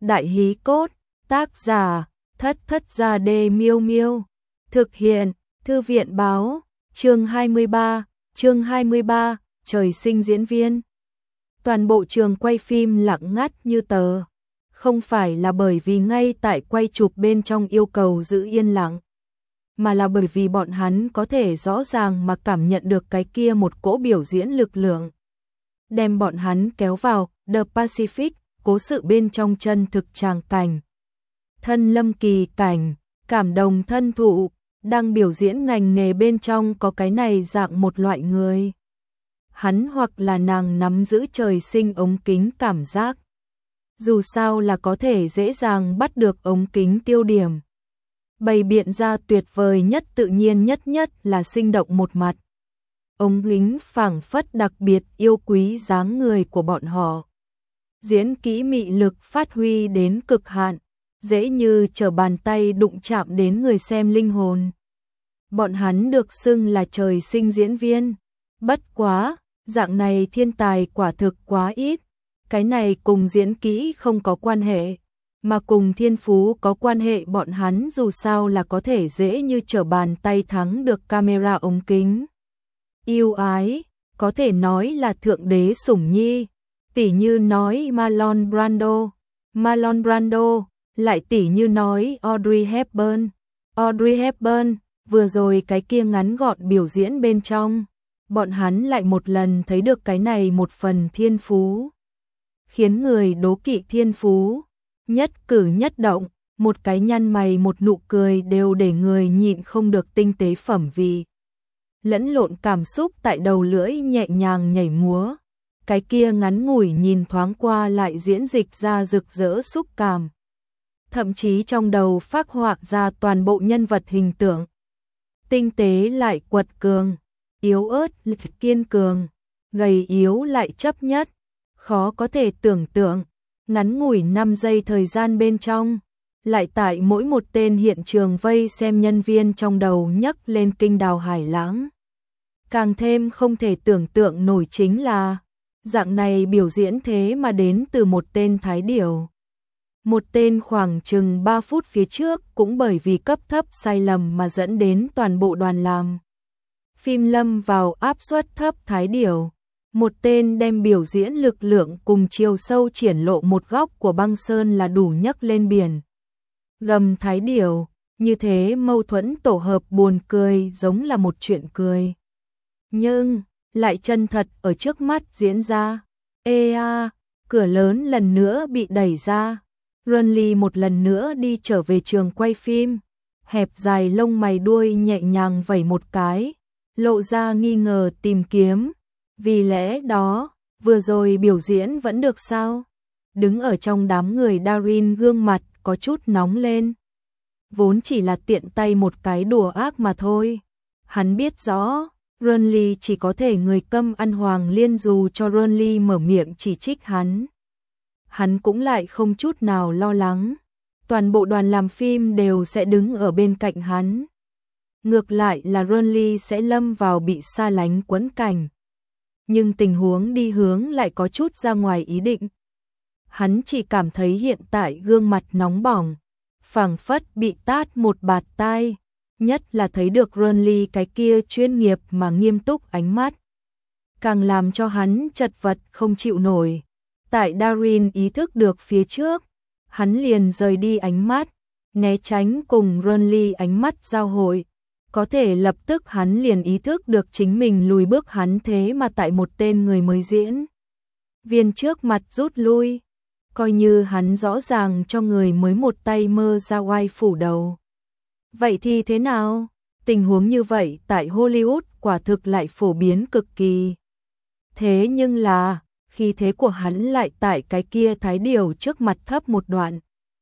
Đại hí cốt, tác giả, Thất Thất Gia Đê Miêu Miêu. Thực hiện, Thư viện báo, chương 23, trời sinh diễn viên. Toàn bộ trường quay phim lặng ngắt như tờ. Không phải là bởi vì ngay tại quay chụp bên trong yêu cầu giữ yên lặng, mà là bởi vì bọn hắn có thể rõ ràng mà cảm nhận được cái kia một cỗ biểu diễn lực lượng. Đem bọn hắn kéo vào The Pacific, cố sự bên trong chân thực tràng cảnh. Thân lâm kỳ cảnh, cảm đồng thân thụ, đang biểu diễn ngành nghề bên trong có cái này dạng một loại người. Hắn hoặc là nàng nắm giữ trời sinh ống kính cảm giác. Dù sao là có thể dễ dàng bắt được ống kính tiêu điểm. Bày biện ra tuyệt vời nhất tự nhiên nhất là sinh động một mặt. Ống kính phảng phất đặc biệt yêu quý dáng người của bọn họ. Diễn kỹ mị lực phát huy đến cực hạn, dễ như trở bàn tay đụng chạm đến người xem linh hồn. Bọn hắn được xưng là trời sinh diễn viên. Bất quá, dạng này thiên tài quả thực quá ít. Cái này cùng diễn kỹ không có quan hệ, mà cùng thiên phú có quan hệ. Bọn hắn dù sao là có thể dễ như trở bàn tay thắng được camera ống kính. Yêu ái, có thể nói là thượng đế sủng nhi, tỉ như nói Marlon Brando, lại tỉ như nói Audrey Hepburn, vừa rồi cái kia ngắn gọn biểu diễn bên trong, bọn hắn lại một lần thấy được cái này một phần thiên phú. Khiến người đố kỵ thiên phú, nhất cử nhất động, một cái nhăn mày một nụ cười đều để người nhịn không được tinh tế phẩm vị. Lẫn lộn cảm xúc tại đầu lưỡi nhẹ nhàng nhảy múa, cái kia ngắn ngủi nhìn thoáng qua lại diễn dịch ra rực rỡ xúc cảm. Thậm chí trong đầu phác họa ra toàn bộ nhân vật hình tượng. Tinh tế lại quật cường, yếu ớt kiên cường, gầy yếu lại chấp nhất. Khó có thể tưởng tượng, ngắn ngủi 5 giây thời gian bên trong, lại tại mỗi một tên hiện trường vây xem nhân viên trong đầu nhấc lên kinh đào hải lãng. Càng thêm không thể tưởng tượng nổi chính là, dạng này biểu diễn thế mà đến từ một tên thái điểu. Một tên khoảng chừng 3 phút phía trước cũng bởi vì cấp thấp sai lầm mà dẫn đến toàn bộ đoàn làm phim lâm vào áp suất thấp thái điểu. Một tên đem biểu diễn lực lượng cùng chiều sâu triển lộ một góc của băng sơn là đủ nhấc lên biển. Gầm thái điểu, như thế mâu thuẫn tổ hợp buồn cười giống là một chuyện cười. Nhưng, lại chân thật ở trước mắt diễn ra. Cửa lớn lần nữa bị đẩy ra. Runly một lần nữa đi trở về trường quay phim. Hẹp dài lông mày đuôi nhẹ nhàng vẩy một cái, lộ ra nghi ngờ tìm kiếm. Vì lẽ đó, vừa rồi biểu diễn vẫn được sao? Đứng ở trong đám người Darin gương mặt có chút nóng lên. Vốn chỉ là tiện tay một cái đùa ác mà thôi. Hắn biết rõ, Runly chỉ có thể người câm ăn hoàng liên dù cho Runly mở miệng chỉ trích hắn. Hắn cũng lại không chút nào lo lắng. Toàn bộ đoàn làm phim đều sẽ đứng ở bên cạnh hắn. Ngược lại là Runly sẽ lâm vào bị xa lánh quẫn cảnh. Nhưng tình huống đi hướng lại có chút ra ngoài ý định. Hắn chỉ cảm thấy hiện tại gương mặt nóng bỏng, phảng phất bị tát một bạt tai, nhất là thấy được Runly cái kia chuyên nghiệp mà nghiêm túc ánh mắt. Càng làm cho hắn chật vật không chịu nổi. Tại Darin ý thức được phía trước, hắn liền rời đi ánh mắt, né tránh cùng Runly ánh mắt giao hội. Có thể lập tức hắn liền ý thức được chính mình lùi bước hắn thế mà tại một tên người mới diễn viên trước mặt rút lui. Coi như hắn rõ ràng cho người mới một tay mơ ra oai phủ đầu. Vậy thì thế nào? Tình huống như vậy tại Hollywood quả thực lại phổ biến cực kỳ. Thế nhưng là, khi thế của hắn lại tại cái kia thái điểu trước mặt thấp một đoạn.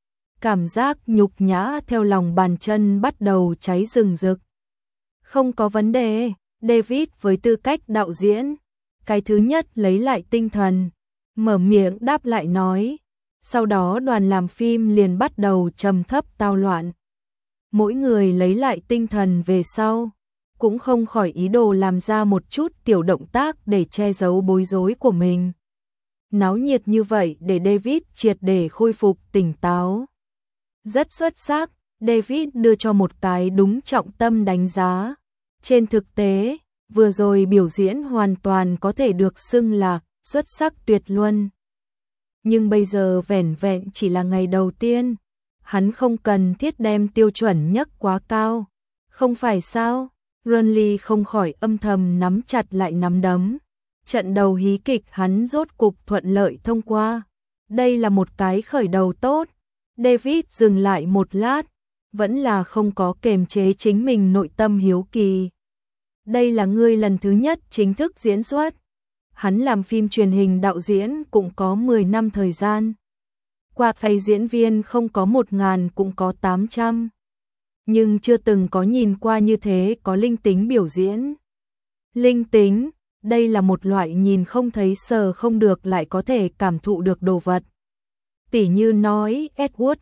Cảm giác nhục nhã theo lòng bàn chân bắt đầu cháy rừng rực. Không có vấn đề, David với tư cách đạo diễn, cái thứ nhất lấy lại tinh thần, mở miệng đáp lại nói. Sau đó đoàn làm phim liền bắt đầu trầm thấp tao loạn. Mỗi người lấy lại tinh thần về sau, cũng không khỏi ý đồ làm ra một chút tiểu động tác để che giấu bối rối của mình. náo nhiệt như vậy để David triệt để khôi phục tỉnh táo. Rất xuất sắc, David đưa cho một cái đúng trọng tâm đánh giá. Trên thực tế, vừa rồi biểu diễn hoàn toàn có thể được xưng là xuất sắc tuyệt luân. Nhưng bây giờ vẻn vẹn chỉ là ngày đầu tiên, hắn không cần thiết đem tiêu chuẩn nhấc quá cao. Không phải sao? Renly không khỏi âm thầm nắm chặt lại nắm đấm. Trận đầu hí kịch hắn rốt cục thuận lợi thông qua. Đây là một cái khởi đầu tốt. David dừng lại một lát, vẫn là không có kềm chế chính mình nội tâm hiếu kỳ. Đây là ngươi lần thứ nhất chính thức diễn xuất. Hắn làm phim truyền hình đạo diễn cũng có 10 năm thời gian. Qua phay diễn viên không có 1.000 cũng có 800. Nhưng chưa từng có nhìn qua như thế có linh tính biểu diễn. Linh tính, đây là một loại nhìn không thấy sờ không được lại có thể cảm thụ được đồ vật. Tỉ như nói Edward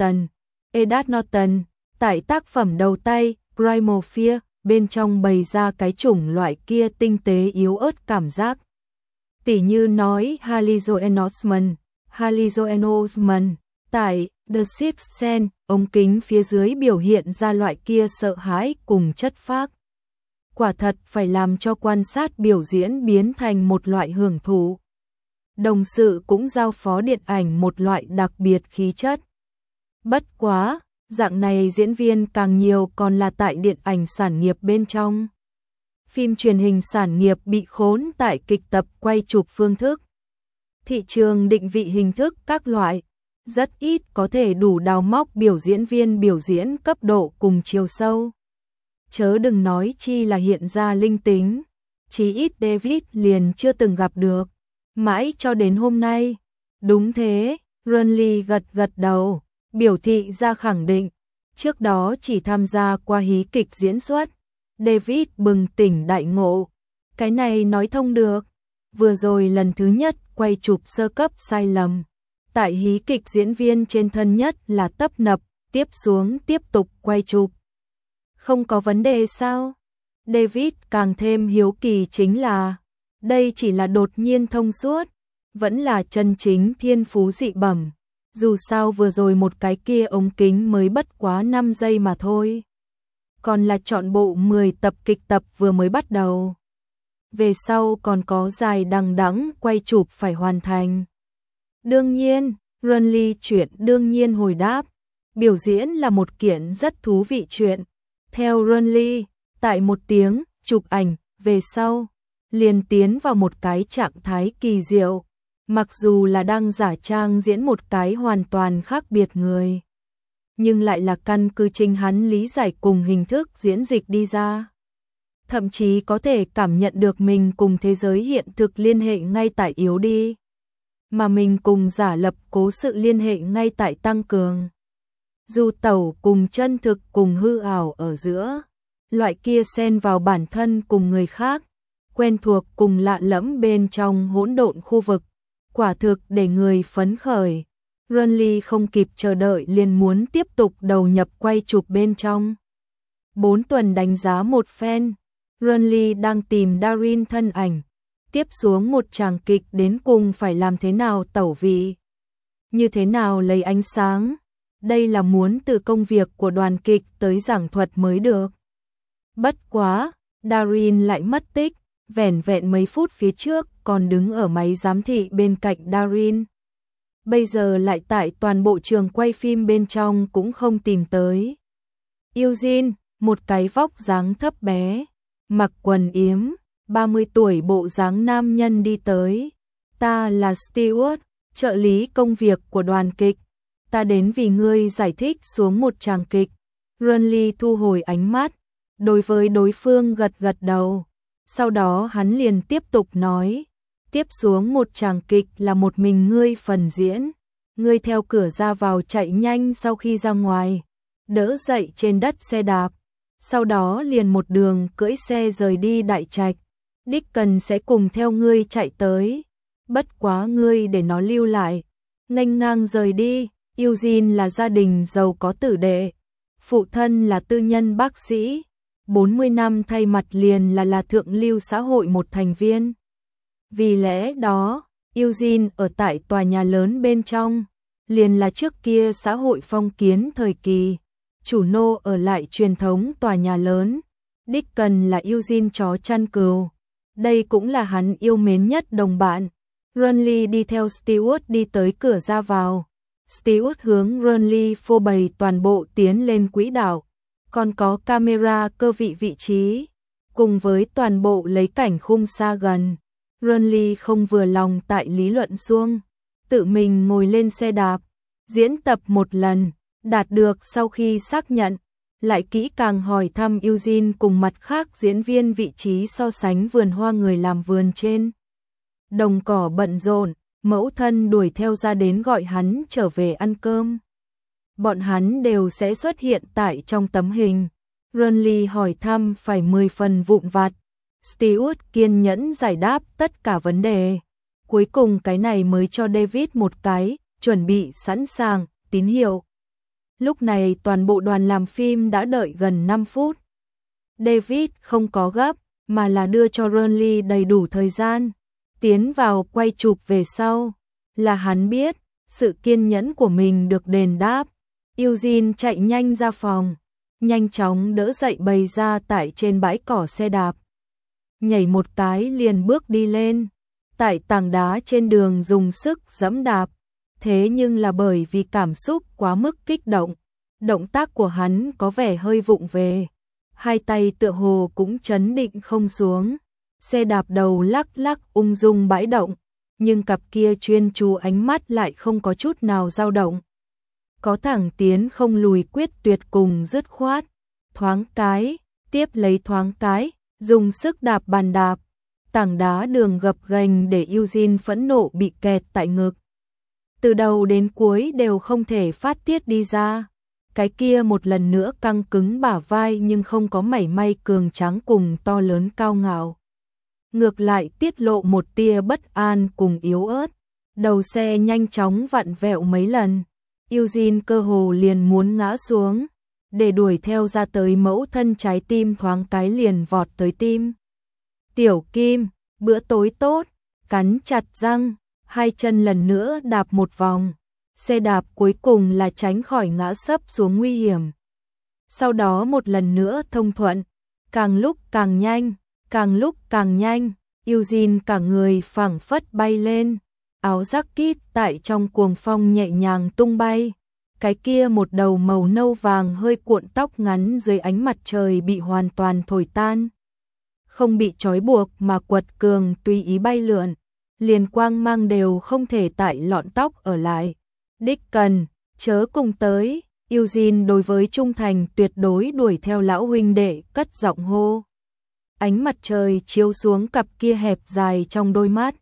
Norton, tại tác phẩm đầu tay, Primal Fear, bên trong bày ra cái chủng loại kia tinh tế yếu ớt cảm giác. Tỉ như nói Haley Joel Osment, tại The Sixth Sense, ống kính phía dưới biểu hiện ra loại kia sợ hãi cùng chất phác. Quả thật phải làm cho quan sát biểu diễn biến thành một loại hưởng thụ. Đồng sự cũng giao phó điện ảnh một loại đặc biệt khí chất. Bất quá, dạng này diễn viên càng nhiều còn là tại điện ảnh sản nghiệp bên trong. Phim truyền hình sản nghiệp bị khốn tại kịch tập quay chụp phương thức. Thị trường định vị hình thức các loại, rất ít có thể đủ đào móc biểu diễn viên biểu diễn cấp độ cùng chiều sâu. Chớ đừng nói chi là hiện ra linh tính, chí ít David liền chưa từng gặp được. Mãi cho đến hôm nay. Đúng thế, Renly gật gật đầu, biểu thị ra khẳng định. Trước đó chỉ tham gia qua hí kịch diễn xuất. David bừng tỉnh đại ngộ. Cái này nói thông được. Vừa rồi lần thứ nhất quay chụp sơ cấp sai lầm. Tại hí kịch diễn viên trên thân nhất là tấp nập, tiếp xuống tiếp tục quay chụp. Không có vấn đề sao? David càng thêm hiếu kỳ chính là đây chỉ là đột nhiên thông suốt, vẫn là chân chính thiên phú dị bẩm. Dù sao vừa rồi một cái kia ống kính mới bất quá 5 giây mà thôi. Còn là chọn bộ 10 tập kịch tập vừa mới bắt đầu. Về sau còn có dài đằng đẵng quay chụp phải hoàn thành. Đương nhiên, Renly chuyện đương nhiên hồi đáp. Biểu diễn là một kiện rất thú vị chuyện. Theo Renly, tại một tiếng chụp ảnh về sau, liền tiến vào một cái trạng thái kỳ diệu. Mặc dù là đang giả trang diễn một cái hoàn toàn khác biệt người, nhưng lại là căn cứ chính hắn lý giải cùng hình thức diễn dịch đi ra. Thậm chí có thể cảm nhận được mình cùng thế giới hiện thực liên hệ ngay tại yếu đi, mà mình cùng giả lập cố sự liên hệ ngay tại tăng cường. Dù tẩu cùng chân thực cùng hư ảo ở giữa, loại kia xen vào bản thân cùng người khác, quen thuộc cùng lạ lẫm bên trong hỗn độn khu vực, quả thực để người phấn khởi. Renly không kịp chờ đợi liền muốn tiếp tục đầu nhập quay chụp bên trong. 4 tuần đánh giá một phen, Renly đang tìm Darin thân ảnh, tiếp xuống một tràng kịch đến cùng phải làm thế nào tẩu vị, như thế nào lấy ánh sáng. Đây là muốn từ công việc của đoàn kịch tới giảng thuật mới được. Bất quá, Darin lại mất tích, vẻn vẹn mấy phút phía trước còn đứng ở máy giám thị bên cạnh Darin. Bây giờ lại tại toàn bộ trường quay phim bên trong cũng không tìm tới. Eugene, một cái vóc dáng thấp bé, mặc quần yếm, 30 tuổi bộ dáng nam nhân đi tới. Ta là Stewart, trợ lý công việc của đoàn kịch. Ta đến vì ngươi giải thích xuống một tràng kịch. Renly thu hồi ánh mắt, đối với đối phương gật gật đầu. Sau đó hắn liền tiếp tục nói, tiếp xuống một tràng kịch là một mình ngươi phần diễn. Ngươi theo cửa ra vào chạy nhanh sau khi ra ngoài, đỡ dậy trên đất xe đạp. Sau đó liền một đường cưỡi xe rời đi Đại Trạch. Deacon sẽ cùng theo ngươi chạy tới. Bất quá ngươi để nó lưu lại. Nghênh ngang rời đi. Eugene là gia đình giàu có tử đệ. Phụ thân là tư nhân bác sĩ. 40 năm thay mặt liền là thượng lưu xã hội một thành viên. Vì lẽ đó, Eugene ở tại tòa nhà lớn bên trong, liền là trước kia xã hội phong kiến thời kỳ, chủ nô ở lại truyền thống tòa nhà lớn, Deacon là Eugene chó chăn cừu. Đây cũng là hắn yêu mến nhất đồng bạn. Renly đi theo Stewart đi tới cửa ra vào. Stewart hướng Renly phô bày toàn bộ tiến lên quỹ đạo, còn có camera cơ vị trí, cùng với toàn bộ lấy cảnh khung xa gần. Renly không vừa lòng tại lý luận xuông, tự mình ngồi lên xe đạp, diễn tập một lần, đạt được sau khi xác nhận, lại kỹ càng hỏi thăm Eugene cùng mặt khác diễn viên vị trí so sánh vườn hoa người làm vườn trên. Đồng cỏ bận rộn, mẫu thân đuổi theo ra đến gọi hắn trở về ăn cơm. Bọn hắn đều sẽ xuất hiện tại trong tấm hình. Renly hỏi thăm phải 10 phần vụn vặt. Stewart kiên nhẫn giải đáp tất cả vấn đề. Cuối cùng cái này mới cho David một cái, chuẩn bị sẵn sàng, tín hiệu. Lúc này toàn bộ đoàn làm phim đã đợi gần 5 phút. David không có gấp, mà là đưa cho Renly đầy đủ thời gian. Tiến vào quay chụp về sau, là hắn biết, sự kiên nhẫn của mình được đền đáp. Eugene chạy nhanh ra phòng, nhanh chóng đỡ dậy bày ra tại trên bãi cỏ xe đạp. Nhảy một cái liền bước đi lên, tại tảng đá trên đường dùng sức giẫm đạp. Thế nhưng là bởi vì cảm xúc quá mức kích động, động tác của hắn có vẻ hơi vụng về. Hai tay tựa hồ cũng chấn định không xuống. Xe đạp đầu lắc lắc ung dung bãi động, nhưng cặp kia chuyên chú ánh mắt lại không có chút nào dao động. Có thẳng tiến không lùi, quyết tuyệt cùng dứt khoát. Thoáng cái, tiếp lấy thoáng cái, dùng sức đạp bàn đạp. Tảng đá đường gập ghềnh để Eugene phẫn nộ bị kẹt tại ngực. Từ đầu đến cuối đều không thể phát tiết đi ra. Cái kia một lần nữa căng cứng bả vai nhưng không có mảy may cường tráng cùng to lớn cao ngạo. Ngược lại tiết lộ một tia bất an cùng yếu ớt. Đầu xe nhanh chóng vặn vẹo mấy lần. Eugene cơ hồ liền muốn ngã xuống. Để đuổi theo ra tới mẫu thân, trái tim thoáng cái liền vọt tới tim. Tiểu Kim, bữa tối tốt, cắn chặt răng, hai chân lần nữa đạp một vòng. Xe đạp cuối cùng là tránh khỏi ngã sấp xuống nguy hiểm. Sau đó một lần nữa thông thuận, càng lúc càng nhanh, càng lúc càng nhanh, Eugene cả người phảng phất bay lên, áo jacket tại trong cuồng phong nhẹ nhàng tung bay. Cái kia một đầu màu nâu vàng hơi cuộn tóc ngắn dưới ánh mặt trời bị hoàn toàn thổi tan. Không bị trói buộc mà quật cường tùy ý bay lượn, liền quang mang đều không thể tại lọn tóc ở lại. Deacon, chớ cùng tới, Eugene đối với trung thành tuyệt đối đuổi theo lão huynh đệ cất giọng hô. Ánh mặt trời chiếu xuống cặp kia hẹp dài trong đôi mắt.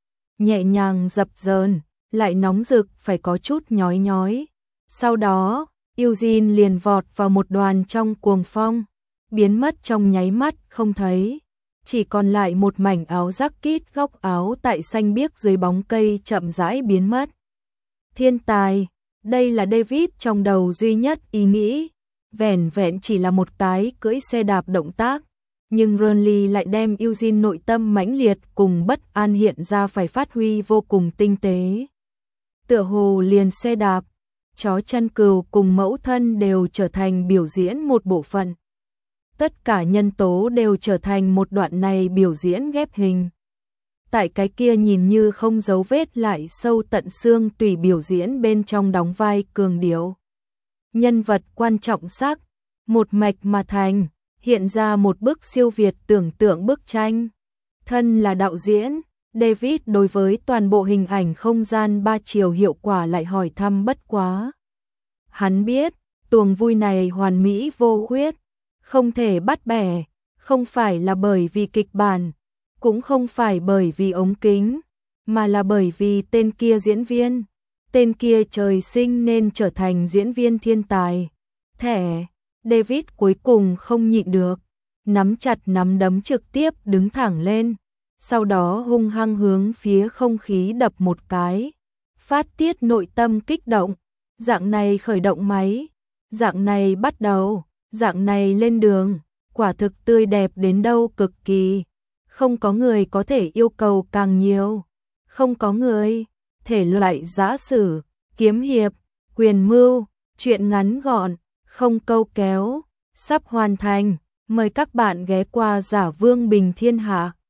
Nhẹ nhàng dập dờn, lại nóng rực phải có chút nhói nhói. Sau đó, Eugene liền vọt vào một đoàn trong cuồng phong, biến mất trong nháy mắt không thấy. Chỉ còn lại một mảnh áo jacket góc áo tại xanh biếc dưới bóng cây chậm rãi biến mất. Thiên tài, đây là David trong đầu duy nhất ý nghĩ, vẻn vẹn chỉ là một cái cưỡi xe đạp động tác, nhưng Renly lại đem Eugene nội tâm mãnh liệt cùng bất an hiện ra phải phát huy vô cùng tinh tế. Tựa hồ liền xe đạp, chó chăn cừu cùng mẫu thân đều trở thành biểu diễn một bộ phận. Tất cả nhân tố đều trở thành một đoạn này biểu diễn ghép hình. Tại cái kia nhìn như không dấu vết lại sâu tận xương tùy biểu diễn bên trong đóng vai cường điệu. Nhân vật quan trọng sắc, một mạch mà thành, hiện ra một bức siêu việt tưởng tượng bức tranh. Thân là đạo diễn, David đối với toàn bộ hình ảnh không gian 3 chiều hiệu quả lại hỏi thăm bất quá. Hắn biết, tuồng vui này hoàn mỹ vô khuyết, không thể bắt bẻ, không phải là bởi vì kịch bản, cũng không phải bởi vì ống kính, mà là bởi vì tên kia diễn viên, tên kia trời sinh nên trở thành diễn viên thiên tài. Thẻ, David cuối cùng không nhịn được, nắm chặt nắm đấm trực tiếp đứng thẳng lên, sau đó hung hăng hướng phía không khí đập một cái, phát tiết nội tâm kích động, dạng này khởi động máy, dạng này bắt đầu, dạng này lên đường, quả thực tươi đẹp đến đâu cực kỳ, không có người có thể yêu cầu càng nhiều. không có người, thể loại giã sử, kiếm hiệp, quyền mưu, truyện ngắn gọn, không câu kéo, sắp hoàn thành. Mời các bạn ghé qua Giả Vương Bình Thiên Hạ.